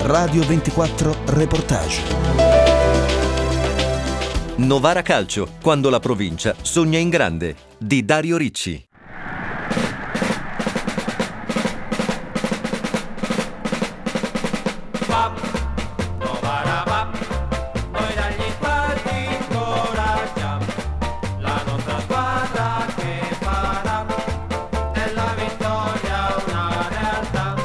Radio 24 Reportage. Novara Calcio, quando la provincia sogna in grande, di Dario Ricci. La nostra squadra che farà della vittoria una realtà.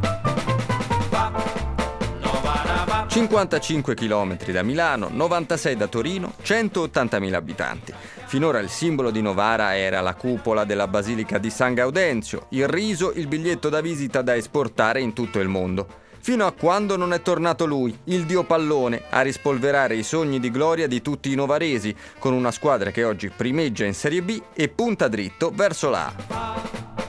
55 km da Milano, 96 da Torino, 180.000 abitanti. Finora il simbolo di Novara era la cupola della Basilica di San Gaudenzio, il riso, il biglietto da visita da esportare in tutto il mondo. Fino a quando non è tornato lui, il dio pallone, a rispolverare i sogni di gloria di tutti i novaresi, con una squadra che oggi primeggia in Serie B e punta dritto verso la A.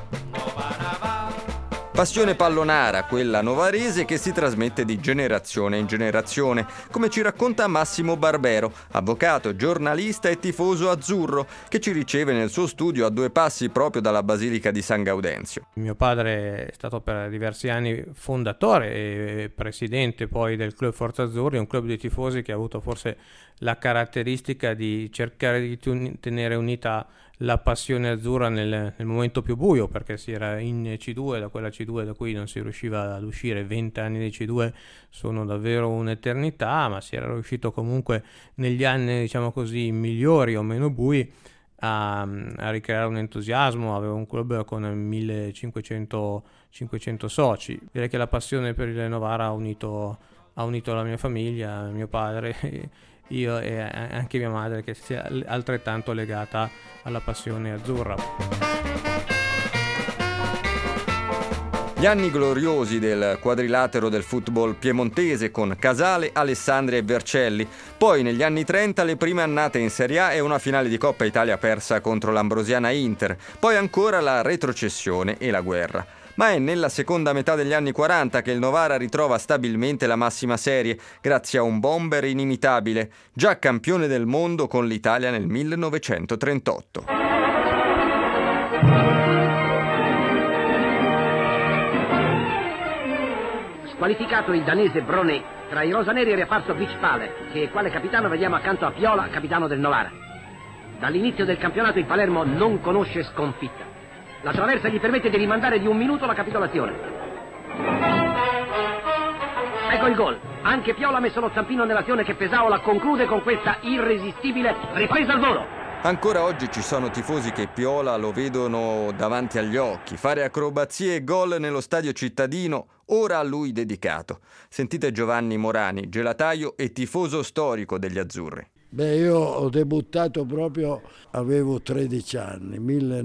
Passione pallonara, quella novarese che si trasmette di generazione in generazione, come ci racconta Massimo Barbero, avvocato, giornalista e tifoso azzurro, che ci riceve nel suo studio a 2 passi proprio dalla Basilica di San Gaudenzio. Mio padre è stato per diversi anni fondatore e presidente poi del Club Forza Azzurri, un club di tifosi che ha avuto forse la caratteristica di cercare di tenere unita la passione azzurra nel momento più buio, perché si era in C2, da quella C2 da cui non si riusciva ad uscire. 20 anni di C2 sono davvero un'eternità, ma si era riuscito comunque negli anni, diciamo così, migliori o meno bui a ricreare un entusiasmo. Aveva un club con 1500 soci. Direi che la passione per il Novara ha unito la mia famiglia, mio padre, io e anche mia madre, che si è altrettanto legata alla passione azzurra. Gli anni gloriosi del quadrilatero del football piemontese con Casale, Alessandria e Vercelli. Poi negli anni 30 le prime annate in Serie A e una finale di Coppa Italia persa contro l'Ambrosiana Inter. Poi ancora la retrocessione e la guerra. Ma è nella seconda metà degli anni 40 che il Novara ritrova stabilmente la massima serie, grazie a un bomber inimitabile, già campione del mondo con l'Italia nel 1938. Squalificato il danese Bronet, tra i rosaneri è riapparso Vichpale, che quale capitano vediamo accanto a Piola, capitano del Novara. Dall'inizio del campionato il Palermo non conosce sconfitta. La traversa gli permette di rimandare di 1 minuto la capitolazione. Ecco il gol. Anche Piola ha messo lo zampino nell'azione che Pesaola conclude con questa irresistibile ripresa al volo. Ancora oggi ci sono tifosi che Piola lo vedono davanti agli occhi, fare acrobazie e gol nello stadio cittadino, ora a lui dedicato. Sentite Giovanni Morani, gelataio e tifoso storico degli azzurri. Io ho debuttato proprio, avevo 13 anni,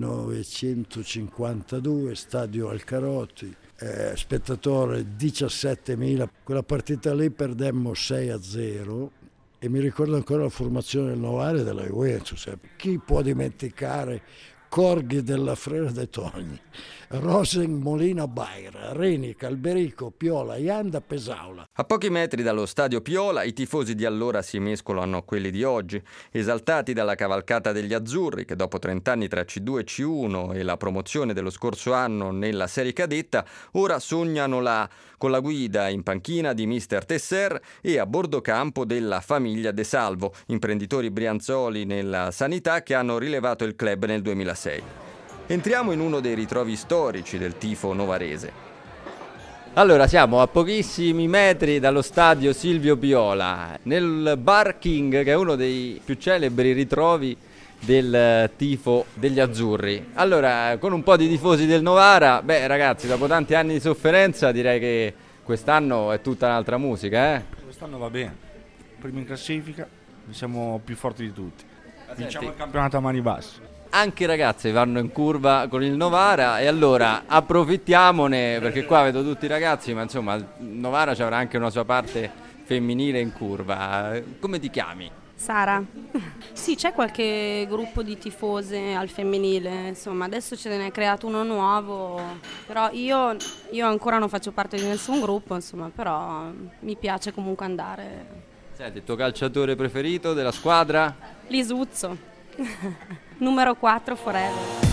1952, stadio Alcarotti, spettatore 17.000. Quella partita lì perdemmo 6-0 e mi ricordo ancora la formazione del Novara e della Juventus. Chi può dimenticare Corghi della Frera de Togni, Rosen, Molina, Baira, Reni, Calberico, Piola, Ianda, Pesaola. A pochi metri dallo stadio Piola i tifosi di allora si mescolano a quelli di oggi, esaltati dalla cavalcata degli azzurri che dopo 30 anni tra C2 e C1 e la promozione dello scorso anno nella serie cadetta ora sognano là, con la guida in panchina di mister Tesser e a bordo campo della famiglia De Salvo, imprenditori brianzoli nella sanità che hanno rilevato il club nel 2006. Entriamo in uno dei ritrovi storici del tifo novarese. Allora, siamo a pochissimi metri dallo stadio Silvio Piola, nel Bar King, che è uno dei più celebri ritrovi del tifo degli azzurri. Allora, con un po' di tifosi del Novara, ragazzi, dopo tanti anni di sofferenza direi che quest'anno è tutta un'altra musica, eh? Quest'anno va bene, primo in classifica, siamo più forti di tutti. Vinciamo il campionato a mani basse. Anche i ragazzi vanno in curva con il Novara e allora approfittiamone, perché qua vedo tutti i ragazzi, ma insomma il Novara ci avrà anche una sua parte femminile in curva. Come ti chiami? Sara. Sì, c'è qualche gruppo di tifose al femminile, insomma adesso ce ne è creato uno nuovo, però io ancora non faccio parte di nessun gruppo, insomma, però mi piace comunque andare. Senti, il tuo calciatore preferito della squadra? Lisuzzo. Numero 4 forever.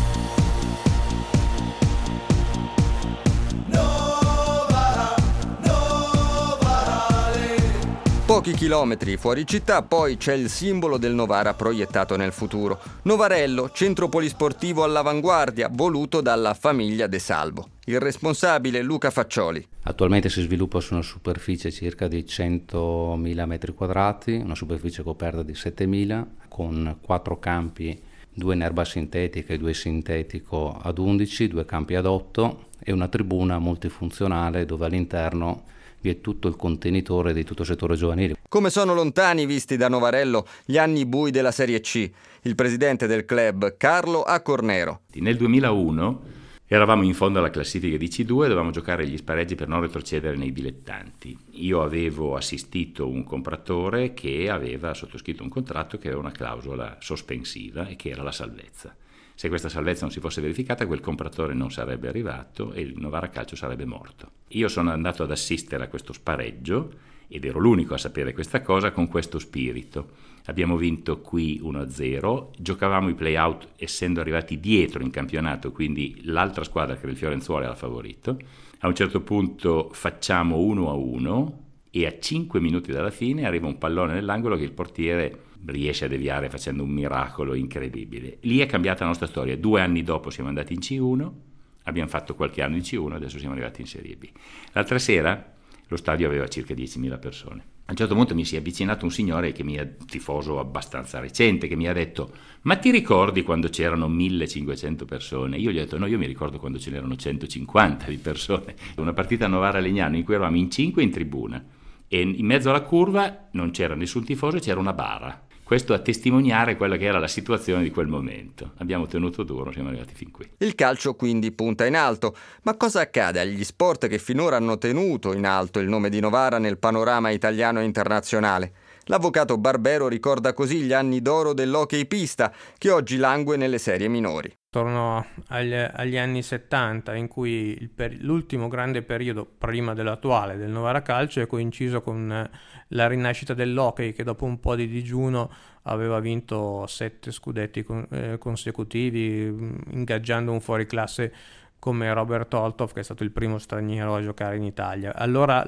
Pochi chilometri fuori città poi c'è il simbolo del Novara proiettato nel futuro. Novarello, centro polisportivo all'avanguardia, voluto dalla famiglia De Salvo. Il responsabile Luca Faccioli. Attualmente si sviluppa su una superficie circa di 100.000 metri quadrati, una superficie coperta di 7.000, con 4 campi, 2 in erba sintetica e 2 sintetico ad 11, 2 campi ad 8 e una tribuna multifunzionale dove all'interno vi è tutto il contenitore di tutto il settore giovanile. Come sono lontani, visti da Novarello, gli anni bui della Serie C. Il presidente del club, Carlo Accornero. Nel 2001 eravamo in fondo alla classifica di C2 e dovevamo giocare gli spareggi per non retrocedere nei dilettanti. Io avevo assistito un compratore che aveva sottoscritto un contratto che aveva una clausola sospensiva e che era la salvezza. Se questa salvezza non si fosse verificata, quel compratore non sarebbe arrivato e il Novara Calcio sarebbe morto. Io sono andato ad assistere a questo spareggio ed ero l'unico a sapere questa cosa con questo spirito. Abbiamo vinto qui 1-0, giocavamo i play-out essendo arrivati dietro in campionato, quindi l'altra squadra che era il Fiorenzuola era favorito. A un certo punto facciamo 1-1 e a 5 minuti dalla fine arriva un pallone nell'angolo che il portiere riesce a deviare facendo un miracolo incredibile. Lì è cambiata la nostra storia. 2 anni dopo siamo andati in C1, abbiamo fatto qualche anno in C1, adesso siamo arrivati in Serie B. L'altra sera lo stadio aveva circa 10.000 persone. A un certo punto mi si è avvicinato un signore che mi è tifoso abbastanza recente, che mi ha detto: ma ti ricordi quando c'erano 1.500 persone? Io gli ho detto: no, io mi ricordo quando ce n'erano 150 di persone. Una partita a Novara-Legnano in cui eravamo in 5 in tribuna e in mezzo alla curva non c'era nessun tifoso, c'era una bara. Questo a testimoniare quella che era la situazione di quel momento. Abbiamo tenuto duro, siamo arrivati fin qui. Il calcio quindi punta in alto. Ma cosa accade agli sport che finora hanno tenuto in alto il nome di Novara nel panorama italiano e internazionale? L'avvocato Barbero ricorda così gli anni d'oro dell'hockey pista, che oggi langue nelle serie minori. Torno agli anni 70, in cui l'ultimo grande periodo prima dell'attuale del Novara Calcio è coinciso con la rinascita dell'hockey, che dopo un po' di digiuno aveva vinto 7 scudetti consecutivi, ingaggiando un fuoriclasse come Robert Olthoff, che è stato il primo straniero a giocare in Italia. Allora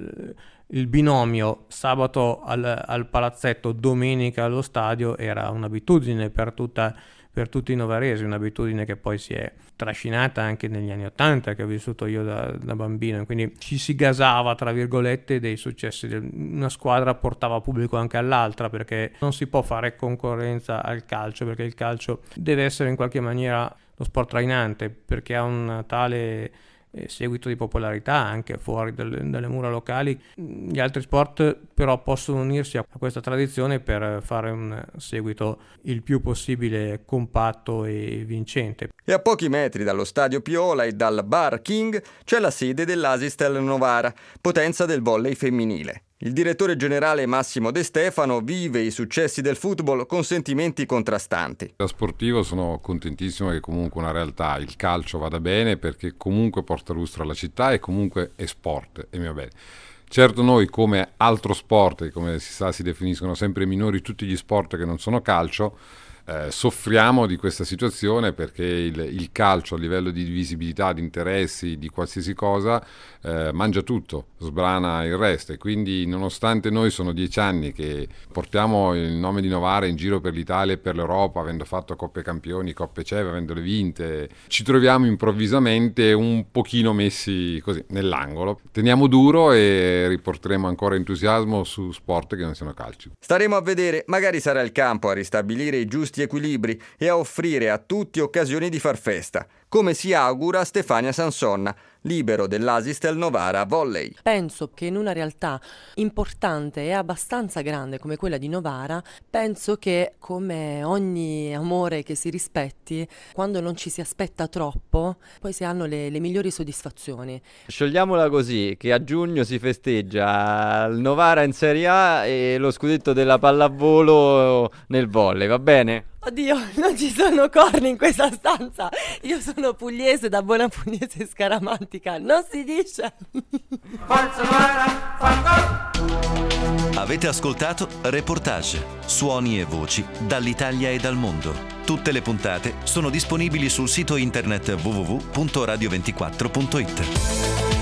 il binomio sabato al palazzetto, domenica allo stadio era un'abitudine per tutti i novaresi, un'abitudine che poi si è trascinata anche negli anni '80, che ho vissuto io da bambino, quindi ci si gasava, tra virgolette, dei successi. Una squadra portava pubblico anche all'altra, perché non si può fare concorrenza al calcio, perché il calcio deve essere in qualche maniera lo sport trainante, perché ha un tale seguito di popolarità anche fuori dalle mura locali. Gli altri sport però possono unirsi a questa tradizione per fare un seguito il più possibile compatto e vincente. E a pochi metri dallo stadio Piola e dal Bar King c'è la sede dell'Asistel Novara, potenza del volley femminile. Il direttore generale Massimo De Stefano vive i successi del football con sentimenti contrastanti. Da sportivo sono contentissimo che comunque una realtà, il calcio, vada bene, perché comunque porta lustro alla città e comunque è sport e mi va bene. Certo, noi come altro sport, come si sa si definiscono sempre minori tutti gli sport che non sono calcio, soffriamo di questa situazione, perché il calcio a livello di visibilità, di interessi, di qualsiasi cosa mangia tutto, sbrana il resto, e quindi nonostante noi sono 10 anni che portiamo il nome di Novara in giro per l'Italia e per l'Europa, avendo fatto Coppe Campioni, Coppe CEV, avendole vinte, ci troviamo improvvisamente un pochino messi così nell'angolo. Teniamo duro e riporteremo ancora entusiasmo su sport che non siano calcio. Staremo a vedere, magari sarà il campo a ristabilire i giusti equilibri e a offrire a tutti occasioni di far festa, come si augura Stefania Sansonna, libero dell'Asistel Novara Volley. Penso che in una realtà importante e abbastanza grande come quella di Novara, penso che come ogni amore che si rispetti, quando non ci si aspetta troppo, poi si hanno le migliori soddisfazioni. Sciogliamola così, che a giugno si festeggia il Novara in Serie A e lo scudetto della pallavolo nel volley, va bene? Oddio, non ci sono corni in questa stanza. Io sono pugliese, da buona pugliese scaramantica. Non si dice. Avete ascoltato Reportage, suoni e voci dall'Italia e dal mondo. Tutte le puntate sono disponibili sul sito internet www.radio24.it.